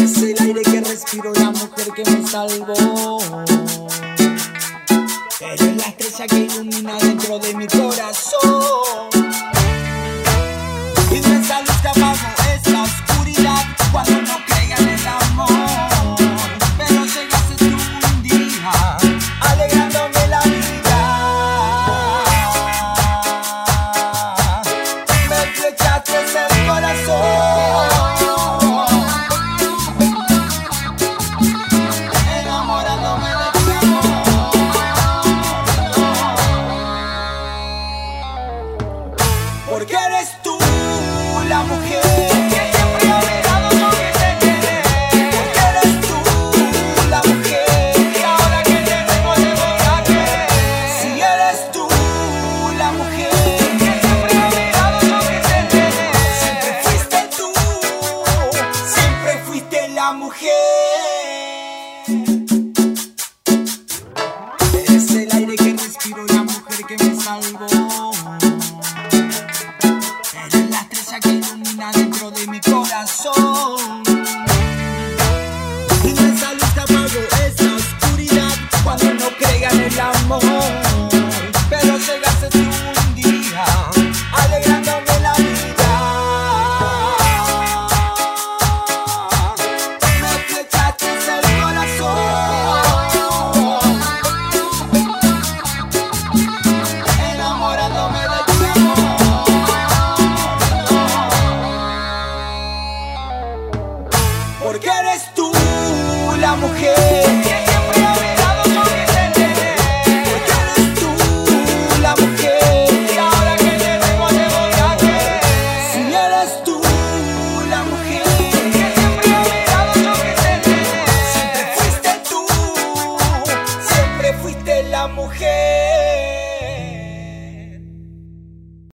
Es el aire que respiro, la mujer que me salvó. Eres la estrella que ilumina dentro de mi corazón. Y no esa luz que apago, es la oscuridad cuando no creía en el amor. Pero llegaste tú un día, alegrándome la vida. Me flechaste el corazón, enamorándome de tu amor. Porque eres tú la mujer que siempre ha mirado lo que te quedé. Porque eres tú la mujer y ahora que te vengo te voy a querer. Si eres tú la mujer que siempre ha mirado lo que te quedé. Siempre fuiste tú, siempre fuiste la mujer. Eres el aire que respiro, la mujer que me salvó. Eres la estrella que ilumina dentro de mi corazón. Y no esa luz que apago, es la oscuridad cuando no creía en el amor. Pero llegaste tú un día, alegrándome la vida. Me flechaste el corazón, enamorándome de tu amor. Porque eres tú la mujer que siempre ha mirado lo que te quedé. Porque eres tú la mujer y ahora que te vengo te voy a querer. Si eres tú la mujer que siempre ha mirado lo que te quedé. Siempre fuiste tú, siempre fuiste la mujer.